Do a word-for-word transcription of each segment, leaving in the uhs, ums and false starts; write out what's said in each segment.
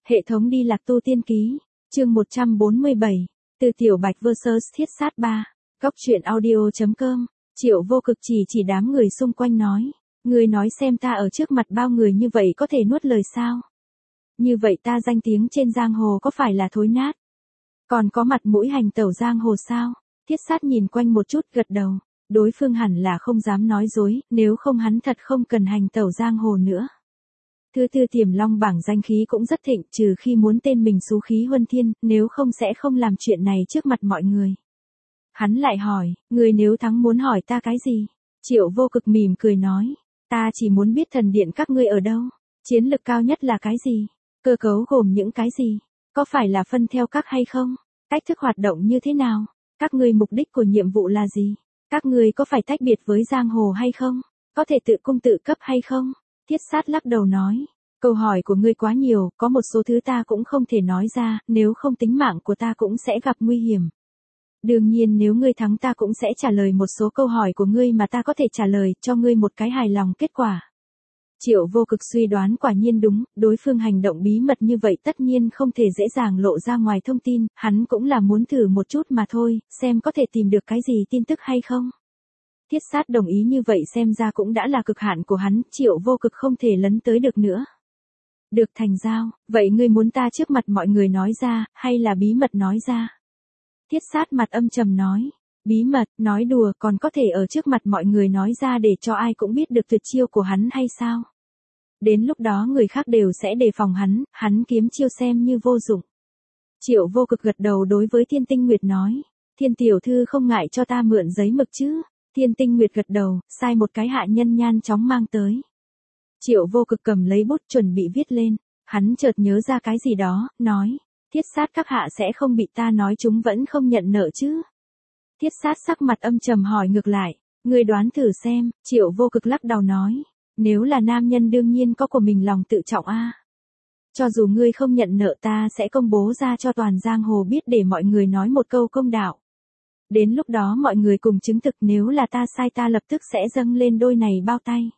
Hệ thống đi lạc tu tiên ký, chương một trăm bốn mươi bảy, từ Tiểu Bạch versus Thiết Sát ba, góc truyện audio.com, Triệu Vô Cực chỉ chỉ đám người xung quanh nói, người nói xem ta ở trước mặt bao người như vậy có thể nuốt lời sao? Như vậy ta danh tiếng trên giang hồ có phải là thối nát? Còn có mặt mũi hành tẩu giang hồ sao? Thiết Sát nhìn quanh một chút gật đầu, đối phương hẳn là không dám nói dối, nếu không hắn thật không cần hành tẩu giang hồ nữa. Thứ tư Tiềm Long bảng danh khí cũng rất thịnh, trừ khi muốn tên mình xú khí huân thiên, nếu không sẽ không làm chuyện này trước mặt mọi người. Hắn lại hỏi, người nếu thắng muốn hỏi ta cái gì? Triệu Vô Cực mỉm cười nói, ta chỉ muốn biết thần điện các ngươi ở đâu, chiến lực cao nhất là cái gì, cơ cấu gồm những cái gì, có phải là phân theo các hay không, cách thức hoạt động như thế nào, các ngươi mục đích của nhiệm vụ là gì, các ngươi có phải tách biệt với giang hồ hay không, có thể tự cung tự cấp hay không? Thiết Sát lắc đầu nói, câu hỏi của ngươi quá nhiều, có một số thứ ta cũng không thể nói ra, nếu không tính mạng của ta cũng sẽ gặp nguy hiểm. Đương nhiên nếu ngươi thắng ta cũng sẽ trả lời một số câu hỏi của ngươi mà ta có thể trả lời, cho ngươi một cái hài lòng kết quả. Triệu Vô Cực suy đoán quả nhiên đúng, đối phương hành động bí mật như vậy tất nhiên không thể dễ dàng lộ ra ngoài thông tin, hắn cũng là muốn thử một chút mà thôi, xem có thể tìm được cái gì tin tức hay không. Thiết Sát đồng ý như vậy xem ra cũng đã là cực hạn của hắn, Triệu Vô Cực không thể lấn tới được nữa. Được thành giao, vậy ngươi muốn ta trước mặt mọi người nói ra, hay là bí mật nói ra? Thiết Sát mặt âm trầm nói, bí mật, nói đùa còn có thể ở trước mặt mọi người nói ra để cho ai cũng biết được tuyệt chiêu của hắn hay sao? Đến lúc đó người khác đều sẽ đề phòng hắn, hắn kiếm chiêu xem như vô dụng. Triệu Vô Cực gật đầu đối với Thiên Tinh Nguyệt nói, Thiên tiểu thư không ngại cho ta mượn giấy mực chứ? Thiên Tinh Nguyệt gật đầu, sai một cái hạ nhân nhan chóng mang tới. Triệu Vô Cực cầm lấy bút chuẩn bị viết lên, hắn chợt nhớ ra cái gì đó, nói, Thiết Sát các hạ sẽ không bị ta nói chúng vẫn không nhận nợ chứ? Thiết Sát sắc mặt âm trầm hỏi ngược lại, ngươi đoán thử xem, Triệu Vô Cực lắc đầu nói, nếu là nam nhân đương nhiên có của mình lòng tự trọng a. Cho dù ngươi không nhận nợ ta sẽ công bố ra cho toàn giang hồ biết để mọi người nói một câu công đạo. Đến lúc đó mọi người cùng chứng thực nếu là ta sai ta lập tức sẽ dâng lên đôi này bao tay.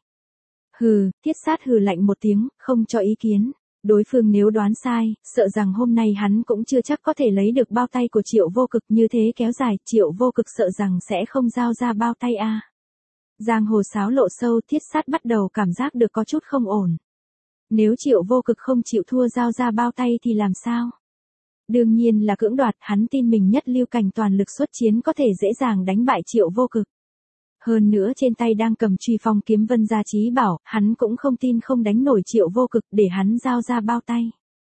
Hừ, Thiết Sát hừ lạnh một tiếng, không cho ý kiến. Đối phương nếu đoán sai, sợ rằng hôm nay hắn cũng chưa chắc có thể lấy được bao tay của Triệu Vô Cực, như thế kéo dài, Triệu Vô Cực sợ rằng sẽ không giao ra bao tay a. À. Giang hồ xáo lộ sâu, Thiết Sát bắt đầu cảm giác được có chút không ổn. Nếu Triệu Vô Cực không chịu thua giao ra bao tay thì làm sao? Đương nhiên là cưỡng đoạt, hắn tin mình nhất lưu cảnh toàn lực xuất chiến có thể dễ dàng đánh bại Triệu Vô Cực. Hơn nữa trên tay đang cầm truy phong kiếm Vân Gia Chí Bảo, hắn cũng không tin không đánh nổi Triệu Vô Cực để hắn giao ra bao tay.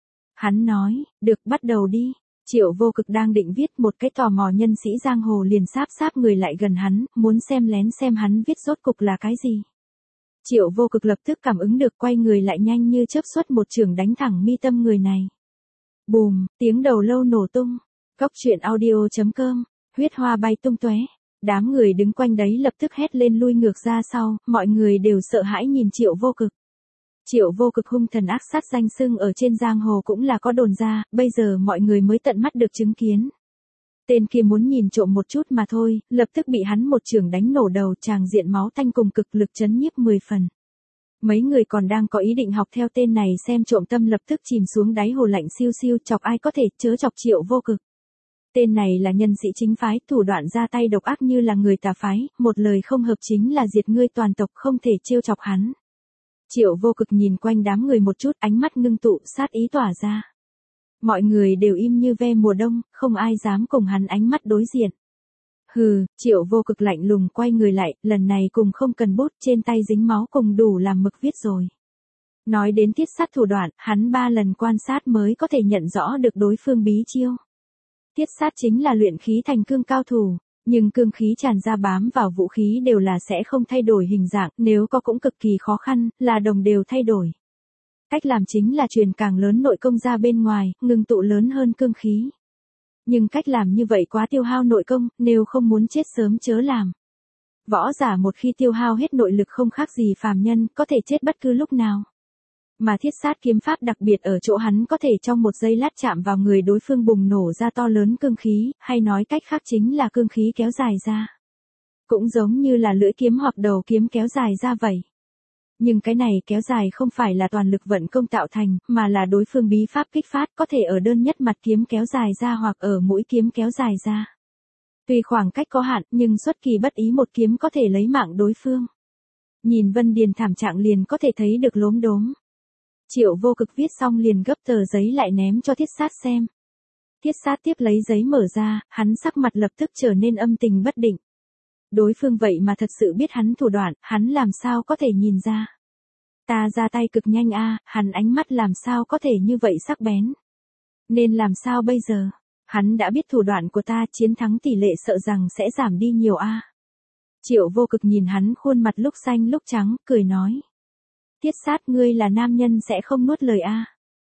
Hắn nói, được bắt đầu đi. Triệu Vô Cực đang định viết, một cái tò mò nhân sĩ giang hồ liền sáp sáp người lại gần hắn, muốn xem lén xem hắn viết rốt cục là cái gì. Triệu Vô Cực lập tức cảm ứng được, quay người lại nhanh như chớp xuất một chưởng đánh thẳng mi tâm người này. Bùm, tiếng đầu lâu nổ tung. Góc truyện audio.com, huyết hoa bay tung tóe. Đám người đứng quanh đấy lập tức hét lên lui ngược ra sau, mọi người đều sợ hãi nhìn Triệu Vô Cực. Triệu Vô Cực hung thần ác sát danh xưng ở trên giang hồ cũng là có đồn ra, bây giờ mọi người mới tận mắt được chứng kiến. Tên kia muốn nhìn trộm một chút mà thôi, lập tức bị hắn một chưởng đánh nổ đầu, tràng diện máu tanh cùng cực lực chấn nhiếp mười phần. Mấy người còn đang có ý định học theo tên này xem trộm tâm lập tức chìm xuống đáy hồ lạnh siêu siêu, chọc ai có thể chớ chọc Triệu Vô Cực. Tên này là nhân sĩ chính phái, thủ đoạn ra tay độc ác như là người tà phái, một lời không hợp chính là diệt ngươi toàn tộc, không thể trêu chọc hắn. Triệu Vô Cực nhìn quanh đám người một chút, ánh mắt ngưng tụ, sát ý tỏa ra. Mọi người đều im như ve mùa đông, không ai dám cùng hắn ánh mắt đối diện. Hừ, Triệu Vô Cực lạnh lùng quay người lại, lần này cùng không cần bút, trên tay dính máu cùng đủ làm mực viết rồi. Nói đến Thiết Sát thủ đoạn, hắn ba lần quan sát mới có thể nhận rõ được đối phương bí chiêu. Thiết Sát chính là luyện khí thành cương cao thủ, nhưng cương khí tràn ra bám vào vũ khí đều là sẽ không thay đổi hình dạng, nếu có cũng cực kỳ khó khăn, là đồng đều thay đổi. Cách làm chính là truyền càng lớn nội công ra bên ngoài, ngưng tụ lớn hơn cương khí. Nhưng cách làm như vậy quá tiêu hao nội công, nếu không muốn chết sớm chớ làm. Võ giả một khi tiêu hao hết nội lực không khác gì phàm nhân, có thể chết bất cứ lúc nào. Mà Thiết Sát kiếm pháp đặc biệt ở chỗ hắn có thể trong một giây lát chạm vào người đối phương bùng nổ ra to lớn cương khí, hay nói cách khác chính là cương khí kéo dài ra. Cũng giống như là lưỡi kiếm hoặc đầu kiếm kéo dài ra vậy. Nhưng cái này kéo dài không phải là toàn lực vận công tạo thành, mà là đối phương bí pháp kích phát có thể ở đơn nhất mặt kiếm kéo dài ra hoặc ở mũi kiếm kéo dài ra. Tuy khoảng cách có hạn nhưng xuất kỳ bất ý một kiếm có thể lấy mạng đối phương. Nhìn Vân Điền thảm trạng liền có thể thấy được lốm đốm. Triệu Vô Cực viết xong liền gấp tờ giấy lại ném cho Thiết Sát xem. Thiết Sát tiếp lấy giấy mở ra, hắn sắc mặt lập tức trở nên âm tình bất định. Đối phương vậy mà thật sự biết hắn thủ đoạn, hắn làm sao có thể nhìn ra. Ta ra tay cực nhanh a, hắn ánh mắt làm sao có thể như vậy sắc bén. Nên làm sao bây giờ? Hắn đã biết thủ đoạn của ta, chiến thắng tỷ lệ sợ rằng sẽ giảm đi nhiều a. Triệu Vô Cực nhìn hắn khuôn mặt lúc xanh lúc trắng, cười nói. Thiết Sát, ngươi là nam nhân sẽ không nuốt lời a.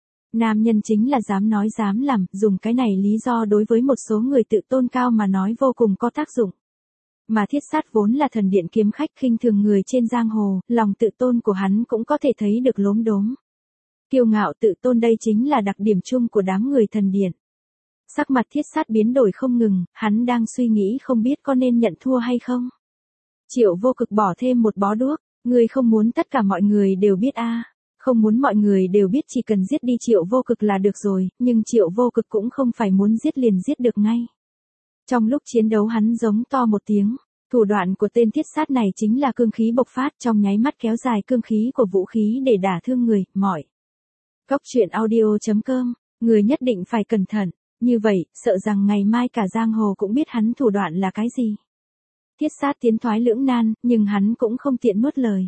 Nam nhân chính là dám nói dám làm, dùng cái này lý do đối với một số người tự tôn cao mà nói vô cùng có tác dụng. Mà Thiết Sát vốn là thần điện kiếm khách khinh thường người trên giang hồ, lòng tự tôn của hắn cũng có thể thấy được lốm đốm. Kiêu ngạo tự tôn đây chính là đặc điểm chung của đám người thần điện. Sắc mặt Thiết Sát biến đổi không ngừng, hắn đang suy nghĩ không biết có nên nhận thua hay không. Triệu Vô Cực bỏ thêm một bó đuốc, ngươi không muốn tất cả mọi người đều biết a. Không muốn mọi người đều biết, chỉ cần giết đi Triệu Vô Cực là được rồi, nhưng Triệu Vô Cực cũng không phải muốn giết liền giết được ngay. Trong lúc chiến đấu hắn giống to một tiếng, thủ đoạn của tên Thiết Sát này chính là cương khí bộc phát, trong nháy mắt kéo dài cương khí của vũ khí để đả thương người, mỏi. Cốc truyện audio chấm com, người nhất định phải cẩn thận, như vậy, sợ rằng ngày mai cả giang hồ cũng biết hắn thủ đoạn là cái gì. Thiết Sát tiến thoái lưỡng nan, nhưng hắn cũng không tiện nuốt lời.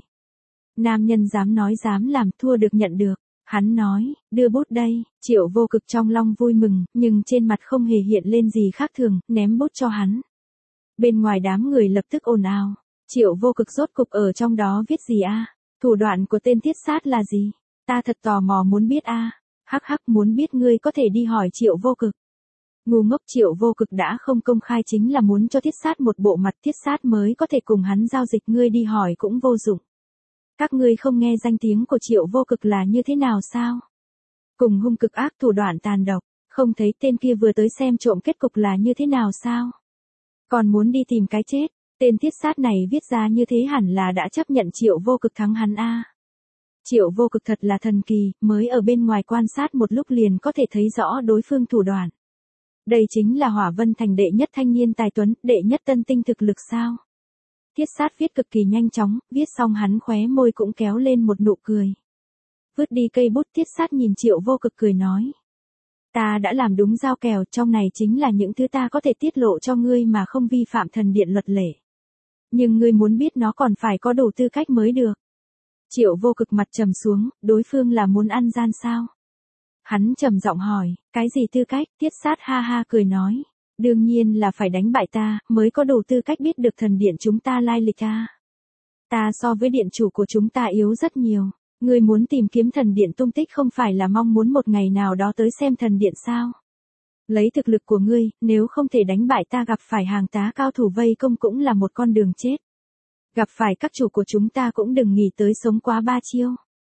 Nam nhân dám nói dám làm, thua được nhận được. Hắn nói, đưa bút đây. Triệu Vô Cực trong lòng vui mừng, nhưng trên mặt không hề hiện lên gì khác thường, ném bút cho hắn. Bên ngoài đám người lập tức ồn ào. Triệu Vô Cực rốt cục ở trong đó viết gì a? Thủ đoạn của tên Thiết Sát là gì? Ta thật tò mò muốn biết a. Hắc hắc, muốn biết ngươi có thể đi hỏi Triệu Vô Cực. Ngu ngốc, Triệu Vô Cực đã không công khai chính là muốn cho Thiết Sát một bộ mặt, Thiết Sát mới có thể cùng hắn giao dịch, ngươi đi hỏi cũng vô dụng. Các ngươi không nghe danh tiếng của Triệu Vô Cực là như thế nào sao? Cùng hung cực ác, thủ đoạn tàn độc, không thấy tên kia vừa tới xem trộm kết cục là như thế nào sao? Còn muốn đi tìm cái chết, tên Thiết Sát này viết ra như thế hẳn là đã chấp nhận Triệu Vô Cực thắng hắn a. Triệu Vô Cực thật là thần kỳ, mới ở bên ngoài quan sát một lúc liền có thể thấy rõ đối phương thủ đoạn. Đây chính là Hỏa Vân Thành đệ nhất thanh niên tài tuấn, đệ nhất tân tinh thực lực sao? Thiết Sát viết cực kỳ nhanh chóng, viết xong hắn khóe môi cũng kéo lên một nụ cười. Vứt đi cây bút, Thiết Sát nhìn Triệu Vô Cực cười nói. Ta đã làm đúng giao kèo, trong này chính là những thứ ta có thể tiết lộ cho ngươi mà không vi phạm thần điện luật lệ. Nhưng ngươi muốn biết nó còn phải có đủ tư cách mới được. Triệu Vô Cực mặt trầm xuống, đối phương là muốn ăn gian sao? Hắn trầm giọng hỏi, cái gì tư cách? Thiết Sát ha ha cười nói. Đương nhiên là phải đánh bại ta, mới có đủ tư cách biết được thần điện chúng ta lai lịch ta. Ta so với điện chủ của chúng ta yếu rất nhiều. Ngươi muốn tìm kiếm thần điện tung tích không phải là mong muốn một ngày nào đó tới xem thần điện sao? Lấy thực lực của ngươi, nếu không thể đánh bại ta, gặp phải hàng tá cao thủ vây công cũng là một con đường chết. Gặp phải các chủ của chúng ta cũng đừng nghĩ tới sống quá ba chiêu.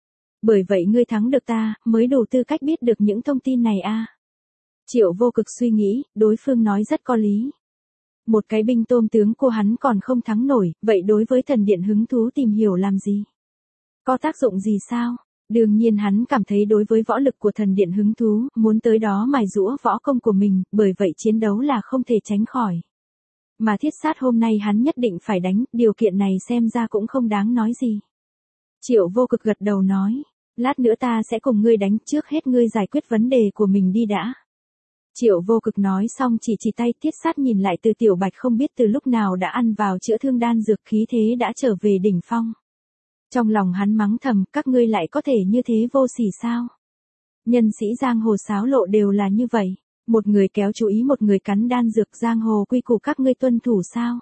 Bởi vậy ngươi thắng được ta, mới đủ tư cách biết được những thông tin này a. Triệu Vô Cực suy nghĩ, đối phương nói rất có lý. Một cái binh tôm tướng của hắn còn không thắng nổi, vậy đối với thần điện hứng thú tìm hiểu làm gì? Có tác dụng gì sao? Đương nhiên hắn cảm thấy đối với võ lực của thần điện hứng thú, muốn tới đó mài giũa võ công của mình, bởi vậy chiến đấu là không thể tránh khỏi. Mà Thiết Sát hôm nay hắn nhất định phải đánh, điều kiện này xem ra cũng không đáng nói gì. Triệu Vô Cực gật đầu nói, lát nữa ta sẽ cùng ngươi đánh, trước hết ngươi giải quyết vấn đề của mình đi đã. Triệu Vô Cực nói xong chỉ chỉ tay, Thiết Sát nhìn lại Từ Tiểu Bạch không biết từ lúc nào đã ăn vào chữa thương đan dược, khí thế đã trở về đỉnh phong. Trong lòng hắn mắng thầm, các ngươi lại có thể như thế vô sỉ sao? Nhân sĩ giang hồ xáo lộ đều là như vậy, một người kéo chú ý một người cắn đan dược, giang hồ quy củ các ngươi tuân thủ sao?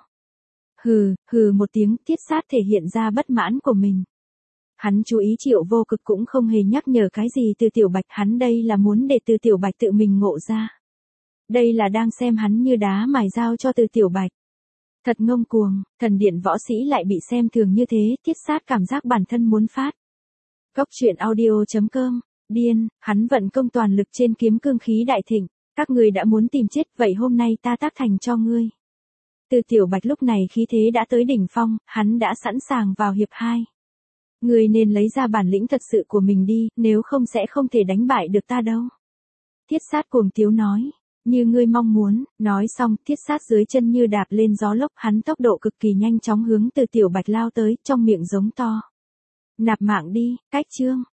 Hừ, hừ một tiếng, Thiết Sát thể hiện ra bất mãn của mình. Hắn chú ý Triệu Vô Cực cũng không hề nhắc nhở cái gì Từ Tiểu Bạch, hắn đây là muốn để Từ Tiểu Bạch tự mình ngộ ra. Đây là đang xem hắn như đá mài dao cho Từ Tiểu Bạch. Thật ngông cuồng, thần điện võ sĩ lại bị xem thường như thế, Thiết Sát cảm giác bản thân muốn phát. Cốc truyện audio chấm com, điên, hắn vận công toàn lực trên kiếm cương khí đại thịnh, các người đã muốn tìm chết, vậy hôm nay ta tác thành cho ngươi. Từ Tiểu Bạch lúc này khí thế đã tới đỉnh phong, hắn đã sẵn sàng vào hiệp hai. Ngươi nên lấy ra bản lĩnh thật sự của mình đi, nếu không sẽ không thể đánh bại được ta đâu. Thiết sát cuồng tiếu nói. Như ngươi mong muốn, nói xong, thiết sát dưới chân như đạp lên gió lốc, hắn tốc độ cực kỳ nhanh chóng hướng từ tiểu bạch lao tới, trong miệng giống to. Nạp mạng đi, cách chương.